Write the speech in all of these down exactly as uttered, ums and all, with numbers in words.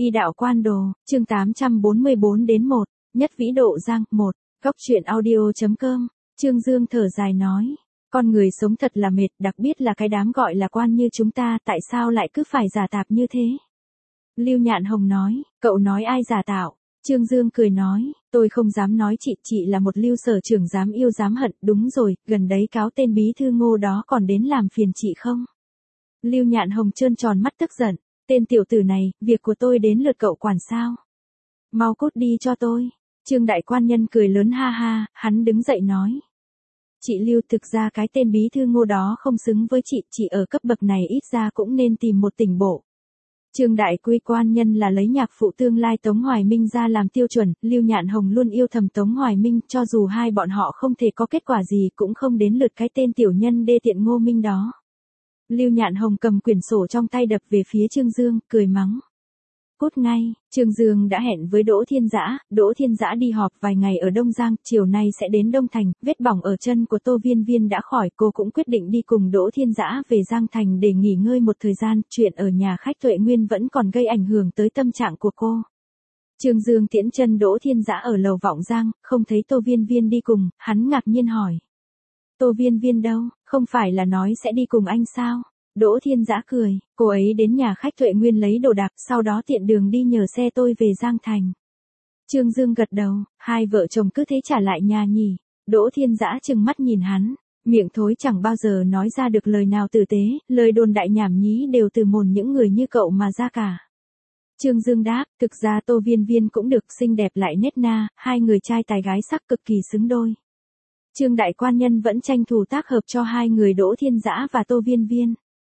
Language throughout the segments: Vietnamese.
Y đạo quan đồ, chương tám trăm bốn mươi bốn đến một, nhất vĩ độ giang, một, góc truyện audio.com, Trương Dương thở dài nói, con người sống thật là mệt, đặc biệt là cái đám gọi là quan như chúng ta, tại sao lại cứ phải giả tạp như thế? Lưu Nhạn Hồng nói, cậu nói ai giả tạo? Trương Dương cười nói, tôi không dám nói chị, chị là một lưu sở trưởng dám yêu dám hận, đúng rồi, gần đấy cáo tên bí thư Ngô đó còn đến làm phiền chị không? Lưu Nhạn Hồng trơn tròn mắt tức giận, tên tiểu tử này, việc của tôi đến lượt cậu quản sao? Mau cút đi cho tôi. Trương đại quan nhân cười lớn ha ha, hắn đứng dậy nói. Chị Lưu, thực ra cái tên bí thư Ngô đó không xứng với chị, chị ở cấp bậc này ít ra cũng nên tìm một tỉnh bộ. Trương đại quy quan nhân là lấy nhạc phụ tương lai Tống Hoài Minh ra làm tiêu chuẩn, Lưu Nhạn Hồng luôn yêu thầm Tống Hoài Minh, cho dù hai bọn họ không thể có kết quả gì cũng không đến lượt cái tên tiểu nhân đê tiện Ngô Minh đó. Lưu Nhạn Hồng cầm quyển sổ trong tay đập về phía Trương Dương, cười mắng. Cút ngay, Trương Dương đã hẹn với Đỗ Thiên Dã, Đỗ Thiên Dã đi họp vài ngày ở Đông Giang, chiều nay sẽ đến Đông Thành, vết bỏng ở chân của Tô Viên Viên đã khỏi, cô cũng quyết định đi cùng Đỗ Thiên Dã về Giang Thành để nghỉ ngơi một thời gian, chuyện ở nhà khách Tuệ Nguyên vẫn còn gây ảnh hưởng tới tâm trạng của cô. Trương Dương tiễn chân Đỗ Thiên Dã ở lầu Vọng Giang, không thấy Tô Viên Viên đi cùng, hắn ngạc nhiên hỏi. Tô Viên Viên đâu, không phải là nói sẽ đi cùng anh sao? Đỗ Thiên Dã cười, cô ấy đến nhà khách Tuệ Nguyên lấy đồ đạc, sau đó tiện đường đi nhờ xe tôi về Giang Thành. Trương Dương gật đầu, hai vợ chồng cứ thế trả lại nhà nhỉ. Đỗ Thiên Dã trừng mắt nhìn hắn, miệng thối chẳng bao giờ nói ra được lời nào tử tế, lời đồn đại nhảm nhí đều từ mồm những người như cậu mà ra cả. Trương Dương đáp, thực ra Tô Viên Viên cũng được, xinh đẹp lại nết na, hai người trai tài gái sắc cực kỳ xứng đôi. Trương đại quan nhân vẫn tranh thủ tác hợp cho hai người Đỗ Thiên Dã và Tô Viên Viên.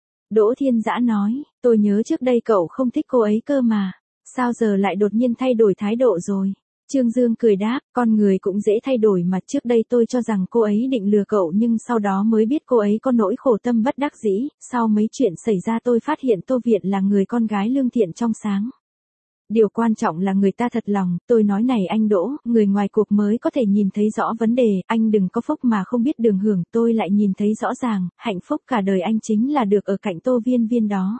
Đỗ Thiên Dã nói, tôi nhớ trước đây cậu không thích cô ấy cơ mà, sao giờ lại đột nhiên thay đổi thái độ rồi? Trương Dương cười đáp, con người cũng dễ thay đổi mà, trước đây tôi cho rằng cô ấy định lừa cậu nhưng sau đó mới biết cô ấy có nỗi khổ tâm bất đắc dĩ, sau mấy chuyện xảy ra tôi phát hiện Tô Viện là người con gái lương thiện trong sáng. Điều quan trọng là người ta thật lòng, tôi nói này anh Đỗ, người ngoài cuộc mới có thể nhìn thấy rõ vấn đề, anh đừng có phúc mà không biết đường hưởng, tôi lại nhìn thấy rõ ràng, hạnh phúc cả đời anh chính là được ở cạnh Tô Viên Viên đó.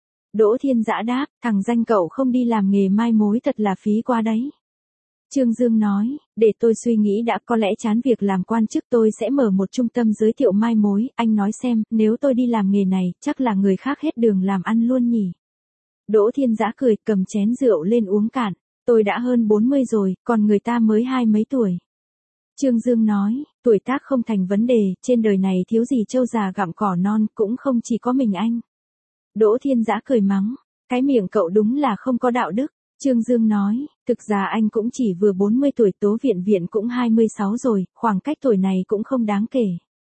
Đỗ Thiên Dã đáp, thằng danh cậu không đi làm nghề mai mối thật là phí quá đấy. Trương Dương nói, để tôi suy nghĩ đã, có lẽ chán việc làm quan chức tôi sẽ mở một trung tâm giới thiệu mai mối, anh nói xem, nếu tôi đi làm nghề này, chắc là người khác hết đường làm ăn luôn nhỉ. Đỗ Thiên Dã cười, cầm chén rượu lên uống cạn, tôi đã hơn bốn mươi rồi, còn người ta mới hai mấy tuổi. Trương Dương nói, tuổi tác không thành vấn đề, trên đời này thiếu gì trâu già gặm cỏ non, cũng không chỉ có mình anh. Đỗ Thiên Dã cười mắng, cái miệng cậu đúng là không có đạo đức. Trương Dương nói, thực ra anh cũng chỉ vừa bốn mươi tuổi, Tố Viện Viện cũng hai mươi sáu rồi, khoảng cách tuổi này cũng không đáng kể.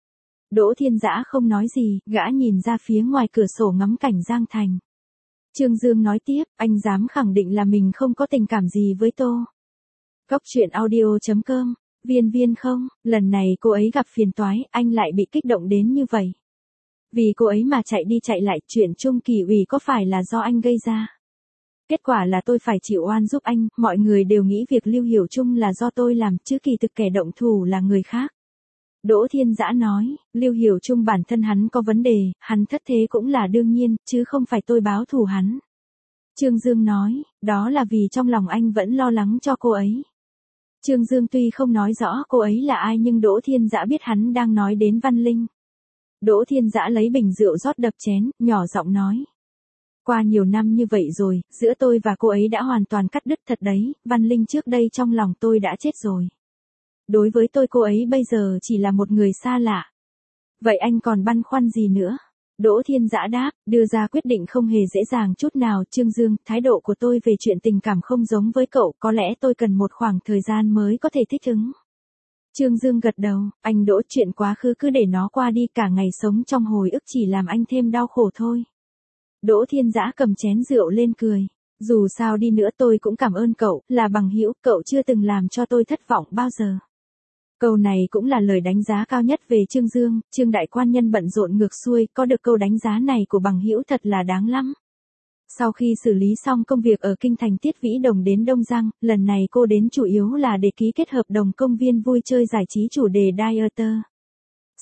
Đỗ Thiên Dã không nói gì, gã nhìn ra phía ngoài cửa sổ ngắm cảnh Giang Thành. Trương Dương nói tiếp, anh dám khẳng định là mình không có tình cảm gì với Tô. Góc truyện audio.com, Viên Viên không, lần này cô ấy gặp phiền toái, anh lại bị kích động đến như vậy. Vì cô ấy mà chạy đi chạy lại, chuyện Trung Kỳ ủy có phải là do anh gây ra? Kết quả là tôi phải chịu oan giúp anh, mọi người đều nghĩ việc Lưu Hiểu Trung là do tôi làm, chứ kỳ thực kẻ động thủ là người khác. Đỗ Thiên Dã nói, Lưu Hiểu Trung bản thân hắn có vấn đề, hắn thất thế cũng là đương nhiên, chứ không phải tôi báo thù hắn. Trương Dương nói, đó là vì trong lòng anh vẫn lo lắng cho cô ấy. Trương Dương tuy không nói rõ cô ấy là ai nhưng Đỗ Thiên Dã biết hắn đang nói đến Văn Linh. Đỗ Thiên Dã lấy bình rượu rót đập chén, nhỏ giọng nói. Qua nhiều năm như vậy rồi, giữa tôi và cô ấy đã hoàn toàn cắt đứt thật đấy, Văn Linh trước đây trong lòng tôi đã chết rồi. Đối với tôi cô ấy bây giờ chỉ là một người xa lạ. Vậy anh còn băn khoăn gì nữa? Đỗ Thiên Dã đáp, đưa ra quyết định không hề dễ dàng chút nào. Trương Dương, thái độ của tôi về chuyện tình cảm không giống với cậu, có lẽ tôi cần một khoảng thời gian mới có thể thích ứng. Trương Dương gật đầu, anh Đỗ, chuyện quá khứ cứ để nó qua đi, cả ngày sống trong hồi ức chỉ làm anh thêm đau khổ thôi. Đỗ Thiên Dã cầm chén rượu lên cười. Dù sao đi nữa tôi cũng cảm ơn cậu, là bằng hữu, cậu chưa từng làm cho tôi thất vọng bao giờ. Câu này cũng là lời đánh giá cao nhất về Trương Dương, Trương đại quan nhân bận rộn ngược xuôi, có được câu đánh giá này của bằng hữu thật là đáng lắm. Sau khi xử lý xong công việc ở Kinh Thành, Tiết Vĩ Đồng đến Đông Giang, lần này cô đến chủ yếu là để ký kết hợp đồng công viên vui chơi giải trí chủ đề Dieter.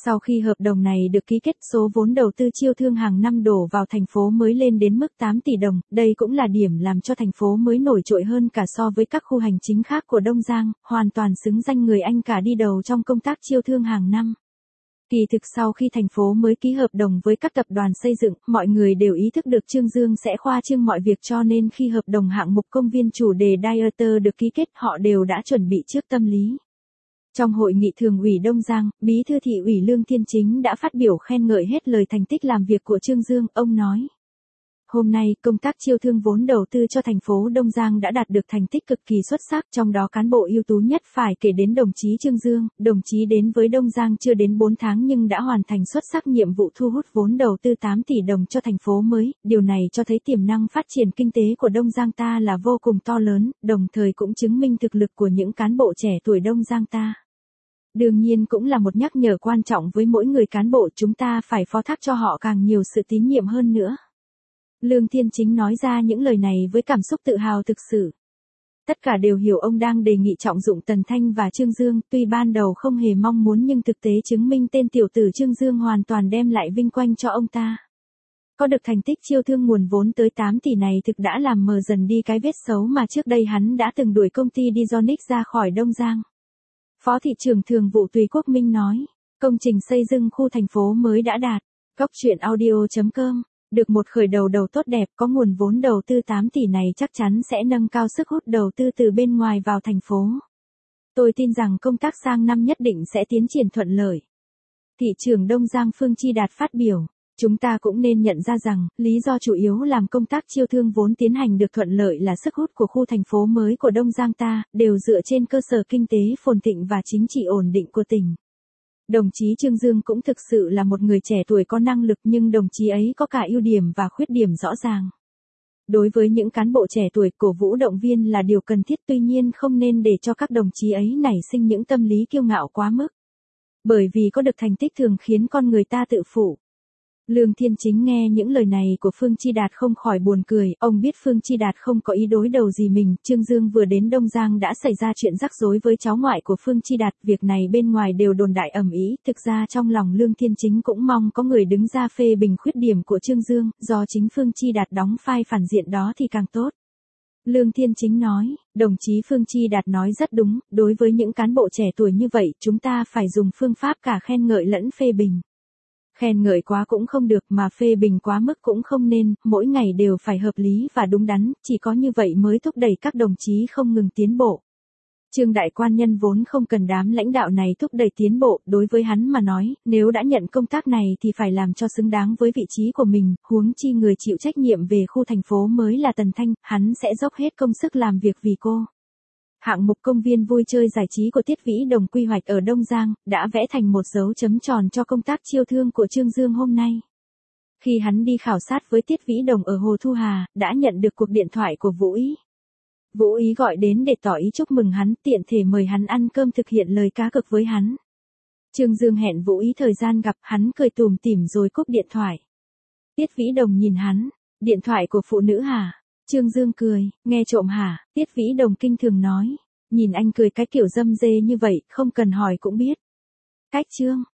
Sau khi hợp đồng này được ký kết, số vốn đầu tư chiêu thương hàng năm đổ vào thành phố mới lên đến mức tám tỷ đồng, đây cũng là điểm làm cho thành phố mới nổi trội hơn cả so với các khu hành chính khác của Đông Giang, hoàn toàn xứng danh người Anh cả đi đầu trong công tác chiêu thương hàng năm. Kỳ thực sau khi thành phố mới ký hợp đồng với các tập đoàn xây dựng, mọi người đều ý thức được Trương Dương sẽ khoa trương mọi việc, cho nên khi hợp đồng hạng mục công viên chủ đề Dieter được ký kết, họ đều đã chuẩn bị trước tâm lý. Trong hội nghị thường ủy Đông Giang, Bí thư thị ủy Lương Thiên Chính đã phát biểu khen ngợi hết lời thành tích làm việc của Trương Dương, ông nói. Hôm nay, công tác chiêu thương vốn đầu tư cho thành phố Đông Giang đã đạt được thành tích cực kỳ xuất sắc, trong đó cán bộ ưu tú nhất phải kể đến đồng chí Trương Dương. Đồng chí đến với Đông Giang chưa đến bốn tháng nhưng đã hoàn thành xuất sắc nhiệm vụ thu hút vốn đầu tư tám tỷ đồng cho thành phố mới, điều này cho thấy tiềm năng phát triển kinh tế của Đông Giang ta là vô cùng to lớn, đồng thời cũng chứng minh thực lực của những cán bộ trẻ tuổi Đông Giang ta. Đương nhiên cũng là một nhắc nhở quan trọng với mỗi người cán bộ, chúng ta phải phó thác cho họ càng nhiều sự tín nhiệm hơn nữa. Lương Thiên Chính nói ra những lời này với cảm xúc tự hào thực sự. Tất cả đều hiểu ông đang đề nghị trọng dụng Tần Thanh và Trương Dương, tuy ban đầu không hề mong muốn nhưng thực tế chứng minh tên tiểu tử Trương Dương hoàn toàn đem lại vinh quang cho ông ta. Có được thành tích chiêu thương nguồn vốn tới tám tỷ này thực đã làm mờ dần đi cái vết xấu mà trước đây hắn đã từng đuổi công ty Dizonic ra khỏi Đông Giang. Phó thị trưởng thường vụ Tùy Quốc Minh nói, công trình xây dựng khu thành phố mới đã đạt. Cóc truyện audio chấm com được một khởi đầu đầu tốt đẹp, có nguồn vốn đầu tư tám tỷ này chắc chắn sẽ nâng cao sức hút đầu tư từ bên ngoài vào thành phố. Tôi tin rằng công tác sang năm nhất định sẽ tiến triển thuận lợi. Thị trưởng Đông Giang Phương Chi Đạt phát biểu, chúng ta cũng nên nhận ra rằng, lý do chủ yếu làm công tác chiêu thương vốn tiến hành được thuận lợi là sức hút của khu thành phố mới của Đông Giang ta, đều dựa trên cơ sở kinh tế phồn thịnh và chính trị ổn định của tỉnh. Đồng chí Trương Dương cũng thực sự là một người trẻ tuổi có năng lực, nhưng đồng chí ấy có cả ưu điểm và khuyết điểm rõ ràng. Đối với những cán bộ trẻ tuổi, cổ vũ động viên là điều cần thiết, tuy nhiên không nên để cho các đồng chí ấy nảy sinh những tâm lý kiêu ngạo quá mức. Bởi vì có được thành tích thường khiến con người ta tự phụ. Lương Thiên Chính nghe những lời này của Phương Chi Đạt không khỏi buồn cười, ông biết Phương Chi Đạt không có ý đối đầu gì mình, Trương Dương vừa đến Đông Giang đã xảy ra chuyện rắc rối với cháu ngoại của Phương Chi Đạt, việc này bên ngoài đều đồn đại ầm ĩ, thực ra trong lòng Lương Thiên Chính cũng mong có người đứng ra phê bình khuyết điểm của Trương Dương, do chính Phương Chi Đạt đóng vai phản diện đó thì càng tốt. Lương Thiên Chính nói, đồng chí Phương Chi Đạt nói rất đúng, đối với những cán bộ trẻ tuổi như vậy, chúng ta phải dùng phương pháp cả khen ngợi lẫn phê bình. Khen ngợi quá cũng không được mà phê bình quá mức cũng không nên, mỗi ngày đều phải hợp lý và đúng đắn, chỉ có như vậy mới thúc đẩy các đồng chí không ngừng tiến bộ. Trương Đại Quan Nhân vốn không cần đám lãnh đạo này thúc đẩy tiến bộ, đối với hắn mà nói, nếu đã nhận công tác này thì phải làm cho xứng đáng với vị trí của mình, huống chi người chịu trách nhiệm về khu thành phố mới là Tần Thanh, hắn sẽ dốc hết công sức làm việc vì cô. Hạng mục công viên vui chơi giải trí của Tiết Vĩ Đồng quy hoạch ở Đông Giang, đã vẽ thành một dấu chấm tròn cho công tác chiêu thương của Trương Dương hôm nay. Khi hắn đi khảo sát với Tiết Vĩ Đồng ở Hồ Thu Hà, đã nhận được cuộc điện thoại của Vũ Ý. Vũ Ý gọi đến để tỏ ý chúc mừng hắn, tiện thể mời hắn ăn cơm thực hiện lời cá cược với hắn. Trương Dương hẹn Vũ Ý thời gian gặp, hắn cười tủm tỉm rồi cúp điện thoại. Tiết Vĩ Đồng nhìn hắn, điện thoại của phụ nữ hả? Trương Dương cười, nghe trộm hả? Tiết Vĩ Đồng kinh thường nói, nhìn anh cười cái kiểu dâm dê như vậy, không cần hỏi cũng biết. Cách Trương